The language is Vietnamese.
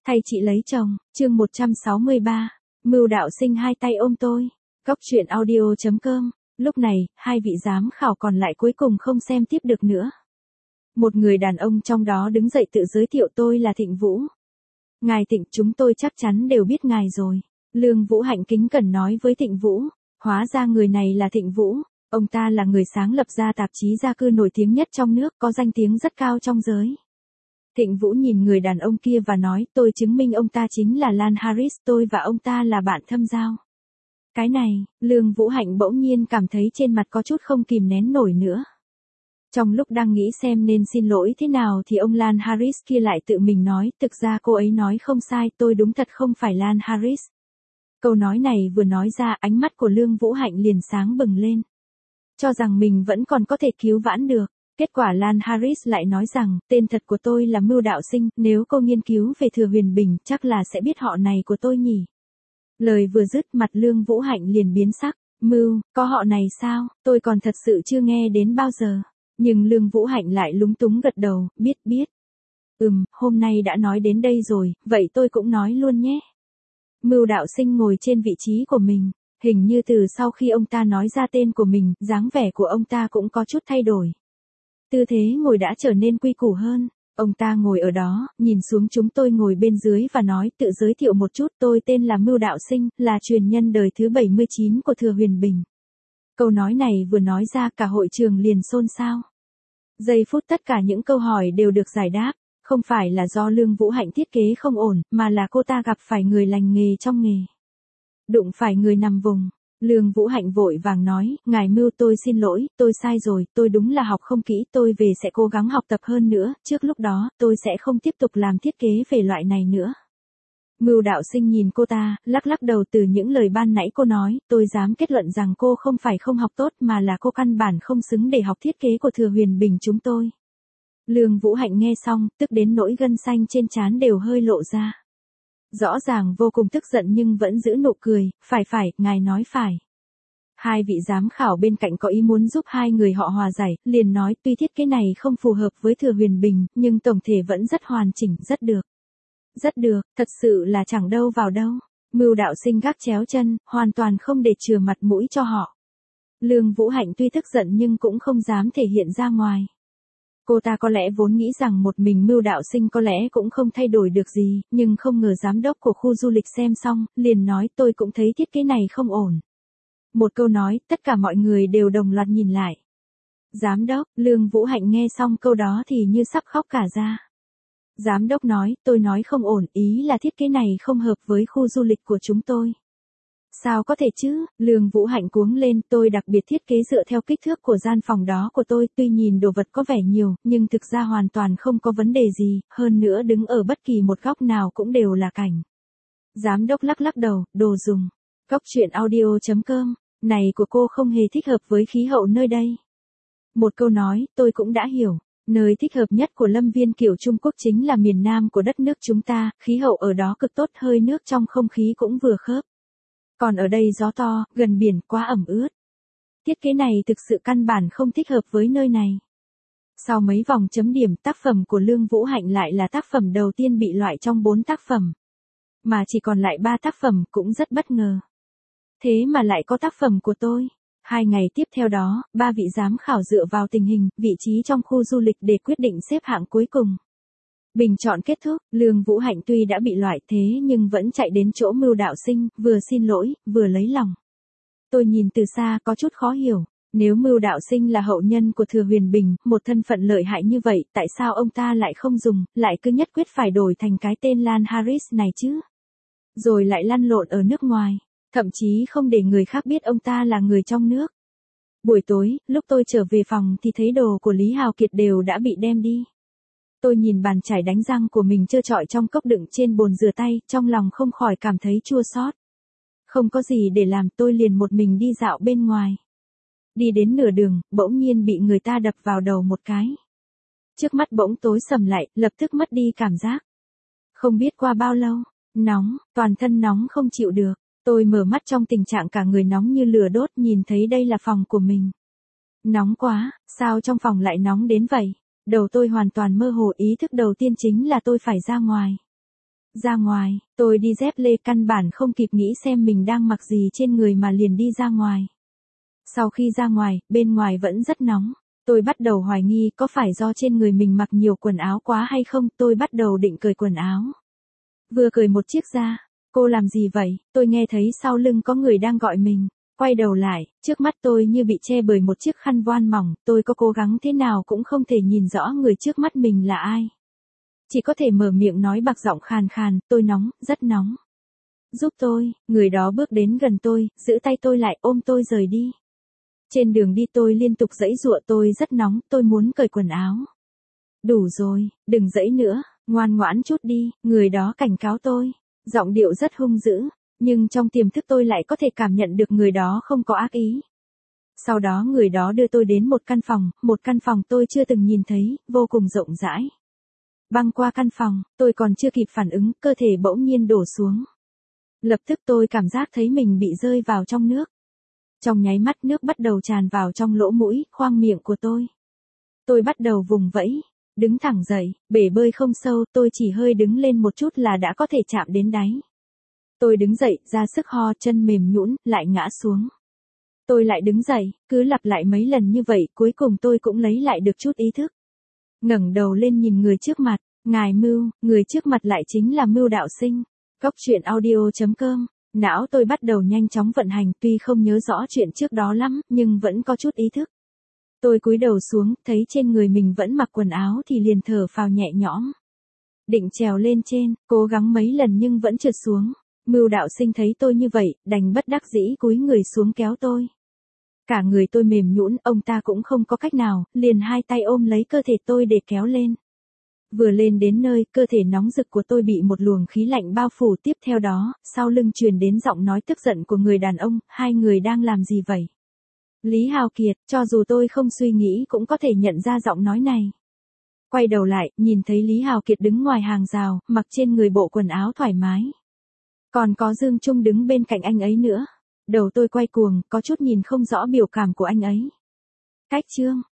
Thay chị lấy chồng, chương 163, mưu đạo sinh hai tay ôm tôi. Góc truyện audio.com, lúc này, hai vị giám khảo còn lại cuối cùng không xem tiếp được nữa. Một người đàn ông trong đó đứng dậy tự giới thiệu tôi là Thịnh Vũ. Ngài Thịnh, chúng tôi chắc chắn đều biết ngài rồi. Lương Vũ Hạnh kính cẩn nói với Thịnh Vũ, hóa ra người này là Thịnh Vũ. Ông ta là người sáng lập ra tạp chí gia cư nổi tiếng nhất trong nước, có danh tiếng rất cao trong giới. Thịnh Vũ nhìn người đàn ông kia và nói, tôi chứng minh ông ta chính là Lan Harris, tôi và ông ta là bạn thâm giao. Cái này, Lương Vũ Hạnh bỗng nhiên cảm thấy trên mặt có chút không kìm nén nổi nữa. Trong lúc đang nghĩ xem nên xin lỗi thế nào thì ông Lan Harris kia lại tự mình nói, thực ra cô ấy nói không sai, tôi đúng thật không phải Lan Harris. Câu nói này vừa nói ra, ánh mắt của Lương Vũ Hạnh liền sáng bừng lên. Cho rằng mình vẫn còn có thể cứu vãn được. Kết quả Lan Harris lại nói rằng, tên thật của tôi là Mưu Đạo Sinh, nếu cô nghiên cứu về Thừa Huyền Bình, chắc là sẽ biết họ này của tôi nhỉ. Lời vừa dứt, mặt Lương Vũ Hạnh liền biến sắc, Mưu, có họ này sao, tôi còn thật sự chưa nghe đến bao giờ. Nhưng Lương Vũ Hạnh lại lúng túng gật đầu, biết. Hôm nay đã nói đến đây rồi, vậy tôi cũng nói luôn nhé. Mưu Đạo Sinh ngồi trên vị trí của mình. Hình như từ sau khi ông ta nói ra tên của mình, dáng vẻ của ông ta cũng có chút thay đổi. Tư thế ngồi đã trở nên quy củ hơn. Ông ta ngồi ở đó, nhìn xuống chúng tôi ngồi bên dưới và nói, tự giới thiệu một chút, tôi tên là Mưu Đạo Sinh, là truyền nhân đời thứ 79 của Thừa Huyền Bình. Câu nói này vừa nói ra, cả hội trường liền xôn xao. Giây phút tất cả những câu hỏi đều được giải đáp. Không phải là do Lương Vũ Hạnh thiết kế không ổn, mà là cô ta gặp phải người lành nghề trong nghề. Đụng phải người nằm vùng. Lương Vũ Hạnh vội vàng nói, ngài Mưu, tôi xin lỗi, tôi sai rồi, tôi đúng là học không kỹ, tôi về sẽ cố gắng học tập hơn nữa, trước lúc đó, tôi sẽ không tiếp tục làm thiết kế về loại này nữa. Mưu Đạo Sinh nhìn cô ta, lắc đầu, từ những lời ban nãy cô nói, tôi dám kết luận rằng cô không phải không học tốt mà là cô căn bản không xứng để học thiết kế của Thừa Huyền Bình chúng tôi. Lương Vũ Hạnh nghe xong, tức đến nỗi gân xanh trên trán đều hơi lộ ra. Rõ ràng vô cùng tức giận nhưng vẫn giữ nụ cười, phải, ngài nói phải. Hai vị giám khảo bên cạnh có ý muốn giúp hai người họ hòa giải, liền nói tuy thiết kế này không phù hợp với Thừa Huyền Bình, nhưng tổng thể vẫn rất hoàn chỉnh, rất được. Rất được, thật sự là chẳng đâu vào đâu. Mưu Đạo Sinh gác chéo chân, hoàn toàn không để chừa mặt mũi cho họ. Lương Vũ Hạnh tuy tức giận nhưng cũng không dám thể hiện ra ngoài. Cô ta có lẽ vốn nghĩ rằng một mình Mưu Đạo Sinh có lẽ cũng không thay đổi được gì, nhưng không ngờ giám đốc của khu du lịch xem xong, liền nói tôi cũng thấy thiết kế này không ổn. Một câu nói, tất cả mọi người đều đồng loạt nhìn lại. Giám đốc, Lương Vũ Hạnh nghe xong câu đó thì như sắp khóc cả ra. Giám đốc nói, tôi nói không ổn, ý là thiết kế này không hợp với khu du lịch của chúng tôi. Sao có thể chứ, Lương Vũ Hạnh cuống lên, tôi đặc biệt thiết kế dựa theo kích thước của gian phòng đó của tôi, tuy nhìn đồ vật có vẻ nhiều, nhưng thực ra hoàn toàn không có vấn đề gì, hơn nữa đứng ở bất kỳ một góc nào cũng đều là cảnh. Giám đốc lắc đầu, đồ dùng. Góc truyện audio.com, này của cô không hề thích hợp với khí hậu nơi đây. Một câu nói, tôi cũng đã hiểu. Nơi thích hợp nhất của Lâm Viên kiểu Trung Quốc chính là miền Nam của đất nước chúng ta, khí hậu ở đó cực tốt, hơi nước trong không khí cũng vừa khớp. Còn ở đây gió to, gần biển, quá ẩm ướt. Thiết kế này thực sự căn bản không thích hợp với nơi này. Sau mấy vòng chấm điểm, tác phẩm của Lương Vũ Hạnh lại là tác phẩm đầu tiên bị loại trong 4 tác phẩm. Mà chỉ còn lại 3 tác phẩm, cũng rất bất ngờ. Thế mà lại có tác phẩm của tôi. 2 ngày tiếp theo đó, 3 vị giám khảo dựa vào tình hình, vị trí trong khu du lịch để quyết định xếp hạng cuối cùng. Bình chọn kết thúc, Lương Vũ Hạnh tuy đã bị loại thế nhưng vẫn chạy đến chỗ Mưu Đạo Sinh, vừa xin lỗi, vừa lấy lòng. Tôi nhìn từ xa có chút khó hiểu, nếu Mưu Đạo Sinh là hậu nhân của Thừa Huyền Bình, một thân phận lợi hại như vậy, tại sao ông ta lại không dùng, lại cứ nhất quyết phải đổi thành cái tên Lan Harris này chứ? Rồi lại lăn lộn ở nước ngoài, thậm chí không để người khác biết ông ta là người trong nước. Buổi tối, lúc tôi trở về phòng thì thấy đồ của Lý Hào Kiệt đều đã bị đem đi. Tôi nhìn bàn chải đánh răng của mình trơ trọi trong cốc đựng trên bồn rửa tay, trong lòng không khỏi cảm thấy chua xót. Không có gì để làm, tôi liền một mình đi dạo bên ngoài. Đi đến nửa đường, bỗng nhiên bị người ta đập vào đầu một cái. Trước mắt bỗng tối sầm lại, lập tức mất đi cảm giác. Không biết qua bao lâu, nóng, toàn thân nóng không chịu được. Tôi mở mắt trong tình trạng cả người nóng như lửa đốt, nhìn thấy đây là phòng của mình. Nóng quá, sao trong phòng lại nóng đến vậy? Đầu tôi hoàn toàn mơ hồ, ý thức đầu tiên chính là tôi phải ra ngoài. Ra ngoài, tôi đi dép lê căn bản không kịp nghĩ xem mình đang mặc gì trên người mà liền đi ra ngoài. Sau khi ra ngoài, bên ngoài vẫn rất nóng. Tôi bắt đầu hoài nghi có phải do trên người mình mặc nhiều quần áo quá hay không, tôi bắt đầu định cởi quần áo. Vừa cởi một chiếc ra, cô làm gì vậy, tôi nghe thấy sau lưng có người đang gọi mình. Quay đầu lại, trước mắt tôi như bị che bởi một chiếc khăn voan mỏng, tôi có cố gắng thế nào cũng không thể nhìn rõ người trước mắt mình là ai. Chỉ có thể mở miệng nói bạc giọng khàn khàn, tôi nóng, rất nóng. Giúp tôi, người đó bước đến gần tôi, giữ tay tôi lại ôm tôi rời đi. Trên đường đi tôi liên tục giãy giụa tôi rất nóng, tôi muốn cởi quần áo. Đủ rồi, đừng giãy nữa, ngoan ngoãn chút đi, người đó cảnh cáo tôi. Giọng điệu rất hung dữ, nhưng trong tiềm thức tôi lại có thể cảm nhận được người đó không có ác ý. Sau đó người đó đưa tôi đến một căn phòng tôi chưa từng nhìn thấy, vô cùng rộng rãi. Băng qua căn phòng, tôi còn chưa kịp phản ứng, cơ thể bỗng nhiên đổ xuống. Lập tức tôi cảm giác thấy mình bị rơi vào trong nước. Trong nháy mắt nước bắt đầu tràn vào trong lỗ mũi, khoang miệng của tôi. Tôi bắt đầu vùng vẫy, đứng thẳng dậy, bể bơi không sâu, tôi chỉ hơi đứng lên một chút là đã có thể chạm đến đáy. Tôi đứng dậy, ra sức ho, chân mềm nhũn, lại ngã xuống. Tôi lại đứng dậy, cứ lặp lại mấy lần như vậy, cuối cùng tôi cũng lấy lại được chút ý thức. Ngẩng đầu lên nhìn người trước mặt, ngài Mưu, người trước mặt lại chính là Mưu Đạo Sinh. Góc truyện audio.com. Não tôi bắt đầu nhanh chóng vận hành, tuy không nhớ rõ chuyện trước đó lắm, nhưng vẫn có chút ý thức. Tôi cúi đầu xuống, thấy trên người mình vẫn mặc quần áo thì liền thở phào nhẹ nhõm. Định trèo lên trên, cố gắng mấy lần nhưng vẫn trượt xuống. Mưu Đạo Sinh thấy tôi như vậy, đành bất đắc dĩ cúi người xuống kéo tôi. Cả người tôi mềm nhũn, ông ta cũng không có cách nào, liền hai tay ôm lấy cơ thể tôi để kéo lên. Vừa lên đến nơi, cơ thể nóng rực của tôi bị một luồng khí lạnh bao phủ, tiếp theo đó, sau lưng truyền đến giọng nói tức giận của người đàn ông, hai người đang làm gì vậy? Lý Hào Kiệt, cho dù tôi không suy nghĩ cũng có thể nhận ra giọng nói này. Quay đầu lại, nhìn thấy Lý Hào Kiệt đứng ngoài hàng rào, mặc trên người bộ quần áo thoải mái. Còn có Dương Trung đứng bên cạnh anh ấy nữa. Đầu tôi quay cuồng, có chút nhìn không rõ biểu cảm của anh ấy. Cách chương.